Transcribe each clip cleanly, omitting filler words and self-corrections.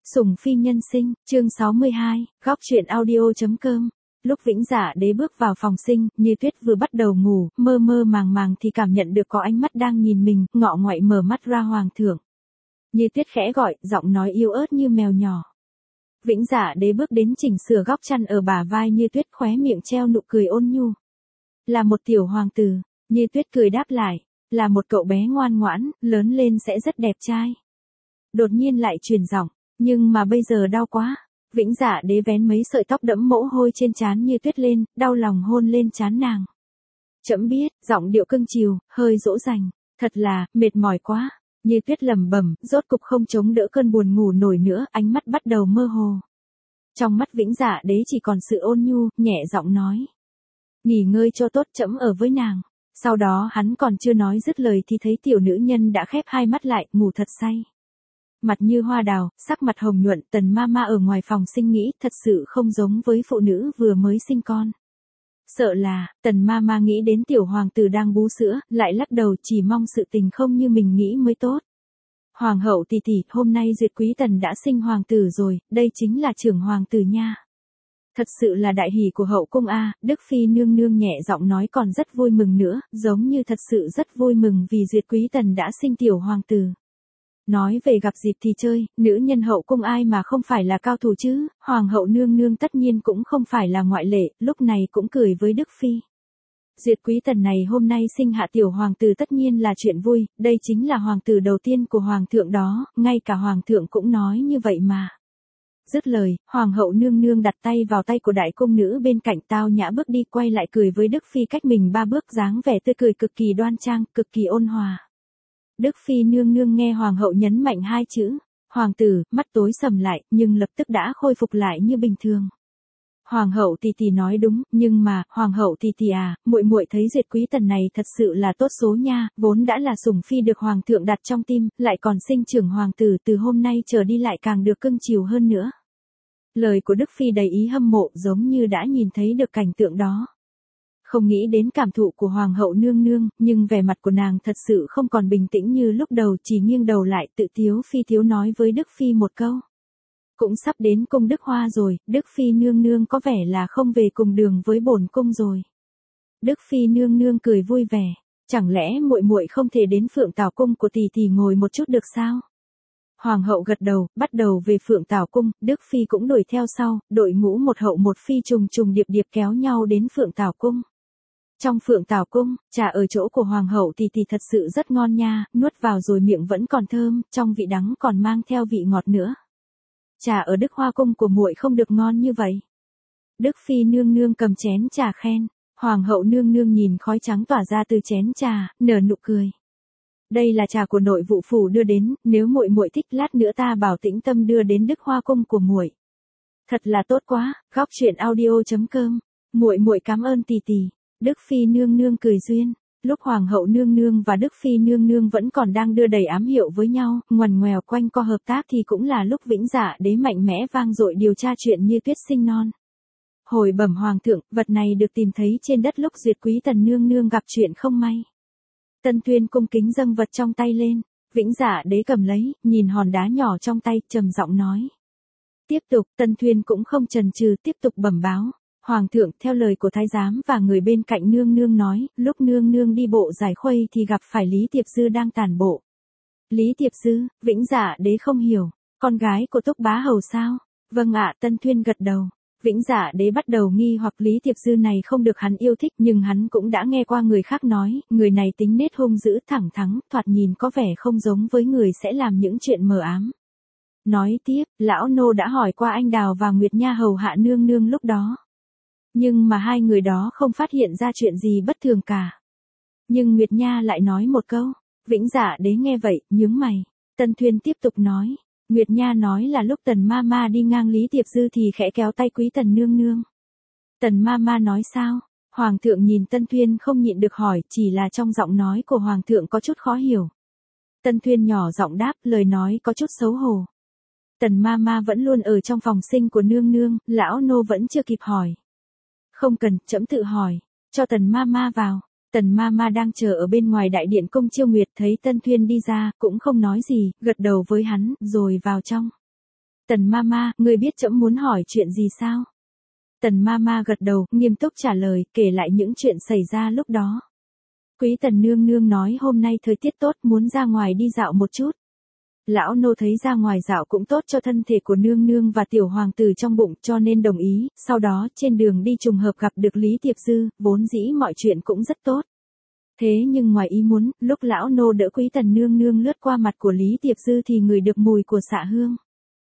Sủng phi nhân sinh, chương 62, góc truyện audio.com. Lúc Vĩnh Dạ Đế bước vào phòng sinh, Như Tuyết vừa bắt đầu ngủ, mơ mơ màng màng thì cảm nhận được có ánh mắt đang nhìn mình, ngọ ngoại mở mắt ra hoàng thượng. Như Tuyết khẽ gọi, giọng nói yếu ớt như mèo nhỏ. Vĩnh Dạ Đế bước đến chỉnh sửa góc chăn ở bả vai Như Tuyết, khóe miệng treo nụ cười ôn nhu. Là một tiểu hoàng tử, Như Tuyết cười đáp lại, là một cậu bé ngoan ngoãn, lớn lên sẽ rất đẹp trai. Đột nhiên lại truyền giọng, nhưng mà bây giờ đau quá. Vĩnh Dạ Đế vén mấy sợi tóc đẫm mồ hôi trên trán Như Tuyết lên, đau lòng hôn lên trán nàng. Trẫm biết, giọng điệu cưng chiều, hơi dỗ dành, thật là mệt mỏi quá. Như Tuyết lẩm bẩm, rốt cục không chống đỡ cơn buồn ngủ nổi nữa, ánh mắt bắt đầu mơ hồ. Trong mắt Vĩnh Dạ Đế chỉ còn sự ôn nhu, nhẹ giọng nói: nghỉ ngơi cho tốt, trẫm ở với nàng. Sau đó hắn còn chưa nói dứt lời thì thấy tiểu nữ nhân đã khép hai mắt lại, ngủ thật say. Mặt như hoa đào, sắc mặt hồng nhuận, Tần Mama ở ngoài phòng sinh nghĩ thật sự không giống với phụ nữ vừa mới sinh con. Sợ là, Tần Mama nghĩ đến tiểu hoàng tử đang bú sữa, lại lắc đầu, chỉ mong sự tình không như mình nghĩ mới tốt. Hoàng hậu tỷ tỷ, hôm nay Duyệt Quý Tần đã sinh hoàng tử rồi, đây chính là trưởng hoàng tử nha. Thật sự là đại hỷ của hậu cung a. Đức Phi nương nương nhẹ giọng nói, còn rất vui mừng nữa, giống như thật sự rất vui mừng vì Duyệt Quý Tần đã sinh tiểu hoàng tử. Nói về gặp dịp thì chơi, nữ nhân hậu cung ai mà không phải là cao thủ chứ, hoàng hậu nương nương tất nhiên cũng không phải là ngoại lệ, lúc này cũng cười với Đức Phi. Duyệt Quý Tần này hôm nay sinh hạ tiểu hoàng tử tất nhiên là chuyện vui, đây chính là hoàng tử đầu tiên của hoàng thượng đó, ngay cả hoàng thượng cũng nói như vậy mà. Dứt lời, hoàng hậu nương nương đặt tay vào tay của đại cung nữ bên cạnh, tao nhã bước đi, quay lại cười với Đức Phi cách mình 3 bước, dáng vẻ tươi cười cực kỳ đoan trang, cực kỳ ôn hòa. Đức Phi nương nương nghe hoàng hậu nhấn mạnh 2 chữ hoàng tử, mắt tối sầm lại, nhưng lập tức đã khôi phục lại như bình thường. Hoàng hậu tỷ tỷ nói đúng, nhưng mà, hoàng hậu tỷ tỷ à, muội muội thấy Duyệt Quý Tần này thật sự là tốt số nha, vốn đã là sủng phi được hoàng thượng đặt trong tim, lại còn sinh trưởng hoàng tử, từ hôm nay trở đi lại càng được cưng chiều hơn nữa. Lời của Đức Phi đầy ý hâm mộ, giống như đã nhìn thấy được cảnh tượng đó. Không nghĩ đến cảm thụ của hoàng hậu nương nương, nhưng vẻ mặt của nàng thật sự không còn bình tĩnh như lúc đầu, chỉ nghiêng đầu lại, tự tiếu phi tiếu nói với Đức Phi một câu. Cũng sắp đến cung Đức Hoa rồi, Đức Phi nương nương có vẻ là không về cùng đường với bổn cung rồi. Đức Phi nương nương cười vui vẻ, chẳng lẽ muội muội không thể đến Phượng Tảo cung của tỷ tỷ ngồi một chút được sao? Hoàng hậu gật đầu, bắt đầu về Phượng Tảo cung, Đức Phi cũng đuổi theo sau, đội ngũ một hậu một phi trùng trùng điệp điệp kéo nhau đến Phượng Tảo cung. Trong Phượng Tảo cung, trà ở chỗ của hoàng hậu thì thật sự rất ngon nha, nuốt vào rồi miệng vẫn còn thơm, trong vị đắng còn mang theo vị ngọt nữa. Trà ở Đức Hoa cung của muội không được ngon như vậy. Đức Phi nương nương cầm chén trà khen, hoàng hậu nương nương nhìn khói trắng tỏa ra từ chén trà, nở nụ cười. Đây là trà của nội vụ phủ đưa đến, nếu muội muội thích lát nữa ta bảo Tĩnh Tâm đưa đến Đức Hoa cung của muội. Thật là tốt quá, góc truyện audio.com. Muội muội cảm ơn tỷ tỷ. Đức Phi nương nương cười duyên. Lúc hoàng hậu nương nương và Đức Phi nương nương vẫn còn đang đưa đầy ám hiệu với nhau, ngoằn ngoèo quanh co hợp tác thì cũng là lúc Vĩnh Dạ Đế mạnh mẽ vang dội điều tra chuyện Như Tuyết sinh non. Hồi bẩm hoàng thượng, vật này được tìm thấy trên đất lúc Duyệt Quý Tần nương nương gặp chuyện không may. Tân Tuyên cung kính dâng vật trong tay lên, Vĩnh Dạ Đế cầm lấy, nhìn hòn đá nhỏ trong tay, trầm giọng nói. Tiếp tục, Tân Tuyên cũng không chần chừ, tiếp tục bẩm báo. Hoàng thượng, theo lời của thái giám và người bên cạnh nương nương nói, lúc nương nương đi bộ giải khuây thì gặp phải Lý Tiệp Dư đang tản bộ. Lý Tiệp Dư, Vĩnh Dạ Đế không hiểu, con gái của Túc Bá Hầu sao? Vâng ạ, Tân Tuyên gật đầu. Vĩnh Dạ Đế bắt đầu nghi hoặc Lý Tiệp Dư này không được hắn yêu thích, nhưng hắn cũng đã nghe qua người khác nói, người này tính nết hung dữ thẳng thắn, thoạt nhìn có vẻ không giống với người sẽ làm những chuyện mờ ám. Nói tiếp, lão nô đã hỏi qua anh Đào và Nguyệt Nha hầu hạ nương nương lúc đó. Nhưng mà hai người đó không phát hiện ra chuyện gì bất thường cả. Nhưng Nguyệt Nha lại nói một câu. Vĩnh Dạ Đế nghe vậy, nhướng mày. Tân Thuyên tiếp tục nói. Nguyệt Nha nói là lúc Tần Mama đi ngang Lý Tiệp Dư thì khẽ kéo tay Quý Tần nương nương. Tần Mama nói sao? Hoàng thượng nhìn Tân Thuyên không nhịn được hỏi, chỉ là trong giọng nói của hoàng thượng có chút khó hiểu. Tân Thuyên nhỏ giọng đáp, lời nói có chút xấu hổ. Tần Mama vẫn luôn ở trong phòng sinh của nương nương, lão nô vẫn chưa kịp hỏi. Không cần, trẫm tự hỏi, cho Tần Mama vào. Tần Mama đang chờ ở bên ngoài đại điện cung Chiêu Nguyệt, thấy Tân Thuyên đi ra, cũng không nói gì, gật đầu với hắn, rồi vào trong. Tần Mama, ngươi biết trẫm muốn hỏi chuyện gì sao? Tần Mama gật đầu, nghiêm túc trả lời, kể lại những chuyện xảy ra lúc đó. Quý Tần nương nương nói hôm nay thời tiết tốt, muốn ra ngoài đi dạo một chút. Lão nô thấy ra ngoài dạo cũng tốt cho thân thể của nương nương và tiểu hoàng tử trong bụng, cho nên đồng ý. Sau đó trên đường đi trùng hợp gặp được Lý Tiệp Dư, vốn dĩ mọi chuyện cũng rất tốt. Thế nhưng ngoài ý muốn, lúc lão nô đỡ Quý Tần nương nương lướt qua mặt của Lý Tiệp Dư thì ngửi được mùi của xạ hương.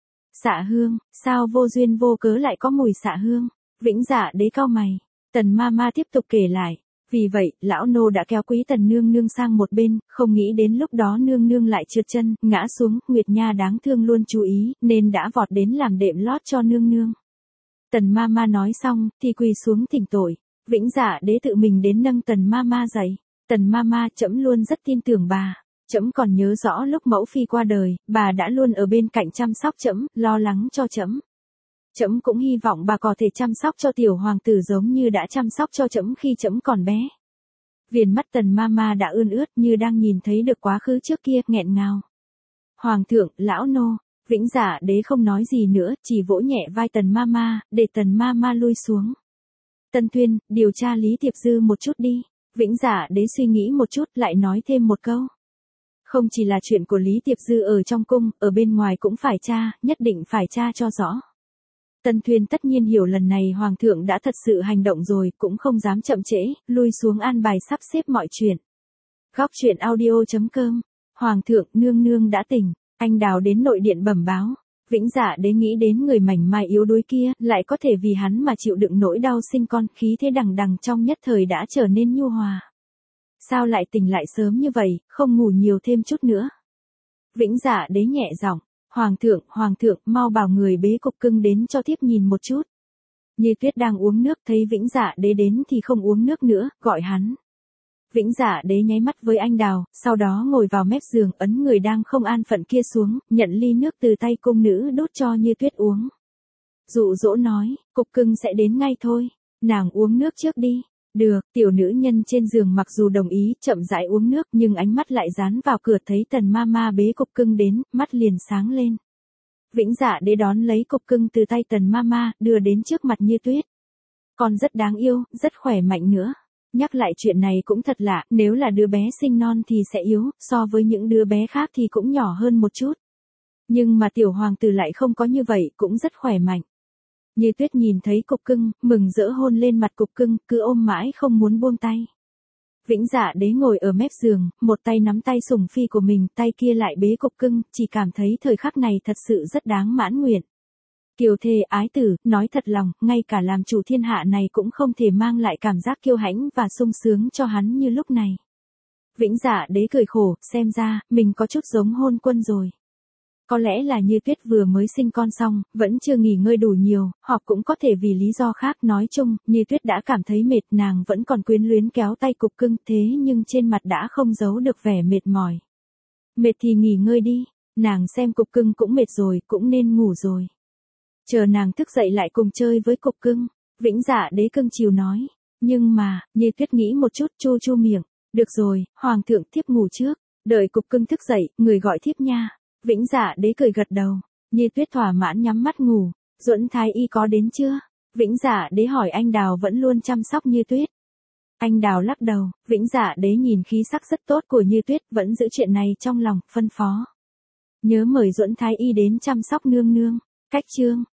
Xạ hương, sao vô duyên vô cớ lại có mùi xạ hương? Vĩnh Dạ Đế cau mày. Tần Mama tiếp tục kể lại. Vì vậy, lão nô đã kéo Quý Tần nương nương sang một bên, không nghĩ đến lúc đó nương nương lại trượt chân, ngã xuống, Nguyệt Nha đáng thương luôn chú ý, nên đã vọt đến làm đệm lót cho nương nương. Tần Mama nói xong, thì quỳ xuống thỉnh tội. Vĩnh Dạ Đế tự mình đến nâng Tần Mama dậy. Tần Mama, trẫm luôn rất tin tưởng bà. Trẫm còn nhớ rõ lúc mẫu phi qua đời, bà đã luôn ở bên cạnh chăm sóc trẫm, lo lắng cho trẫm. Trẫm cũng hy vọng bà có thể chăm sóc cho tiểu hoàng tử giống như đã chăm sóc cho trẫm khi trẫm còn bé. Viền mắt Tần Mama đã ươn ướt như đang nhìn thấy được quá khứ trước kia, nghẹn ngào. Hoàng thượng, lão nô. Vĩnh Dạ Đế không nói gì nữa, chỉ vỗ nhẹ vai Tần Mama, để Tần Mama lui xuống. Tân Tuyên, điều tra Lý Tiệp Dư một chút đi. Vĩnh Dạ Đế suy nghĩ một chút, lại nói thêm một câu. Không chỉ là chuyện của Lý Tiệp Dư ở trong cung, ở bên ngoài cũng phải tra, nhất định phải tra cho rõ. Tân Thuyên tất nhiên hiểu lần này Hoàng thượng đã thật sự hành động rồi, cũng không dám chậm trễ, lui xuống an bài sắp xếp mọi chuyện. Góc truyện audio.com. Hoàng thượng, nương nương đã tỉnh. Anh Đào đến nội điện bẩm báo. Vĩnh Dạ Đế nghĩ đến người mảnh mai yếu đuối kia, lại có thể vì hắn mà chịu đựng nỗi đau sinh con, khí thế đằng đằng trong nhất thời đã trở nên nhu hòa. Sao lại tỉnh lại sớm như vậy, không ngủ nhiều thêm chút nữa? Vĩnh Dạ Đế nhẹ giọng. Hoàng thượng, mau bảo người bế cục cưng đến cho thiếp nhìn một chút. Như Tuyết đang uống nước, thấy Vĩnh Dạ Đế đến thì không uống nước nữa, gọi hắn. Vĩnh Dạ Đế nháy mắt với anh Đào, sau đó ngồi vào mép giường, ấn người đang không an phận kia xuống, nhận ly nước từ tay cung nữ đút cho Như Tuyết uống. Dụ dỗ nói, cục cưng sẽ đến ngay thôi, nàng uống nước trước đi. Được, tiểu nữ nhân trên giường mặc dù đồng ý, chậm rãi uống nước nhưng ánh mắt lại dán vào cửa, thấy Tần Mama bế cục cưng đến, mắt liền sáng lên. Vĩnh Dạ Đế đón lấy cục cưng từ tay Tần Mama, đưa đến trước mặt Như Tuyết. Con rất đáng yêu, rất khỏe mạnh nữa. Nhắc lại chuyện này cũng thật lạ, nếu là đứa bé sinh non thì sẽ yếu, so với những đứa bé khác thì cũng nhỏ hơn một chút. Nhưng mà tiểu hoàng tử lại không có như vậy, cũng rất khỏe mạnh. Như Tuyết nhìn thấy cục cưng, mừng rỡ hôn lên mặt cục cưng, cứ ôm mãi không muốn buông tay. Vĩnh Dạ Đế ngồi ở mép giường, một tay nắm tay sủng phi của mình, tay kia lại bế cục cưng, chỉ cảm thấy thời khắc này thật sự rất đáng mãn nguyện. Kiều thề ái tử, nói thật lòng, ngay cả làm chủ thiên hạ này cũng không thể mang lại cảm giác kiêu hãnh và sung sướng cho hắn như lúc này. Vĩnh Dạ Đế cười khổ, xem ra, mình có chút giống hôn quân rồi. Có lẽ là Như Tuyết vừa mới sinh con xong, vẫn chưa nghỉ ngơi đủ nhiều, hoặc cũng có thể vì lý do khác, nói chung, Như Tuyết đã cảm thấy mệt, nàng vẫn còn quyến luyến kéo tay cục cưng, thế nhưng trên mặt đã không giấu được vẻ mệt mỏi. Mệt thì nghỉ ngơi đi, nàng xem cục cưng cũng mệt rồi, cũng nên ngủ rồi. Chờ nàng thức dậy lại cùng chơi với cục cưng. Vĩnh Dạ Đế cưng chiều nói. Nhưng mà, Như Tuyết nghĩ một chút, chu chu miệng. Được rồi, hoàng thượng, thiếp ngủ trước. Đợi cục cưng thức dậy, người gọi thiếp nha. Vĩnh Dạ Đế cười gật đầu. Như Tuyết thỏa mãn nhắm mắt ngủ. Duẫn Thái Y có đến chưa? Vĩnh Dạ Đế hỏi anh Đào vẫn luôn chăm sóc Như Tuyết. Anh Đào lắc đầu. Vĩnh Dạ Đế nhìn khí sắc rất tốt của Như Tuyết, vẫn giữ chuyện này trong lòng, phân phó. Nhớ mời Duẫn Thái Y đến chăm sóc nương nương. Cách chương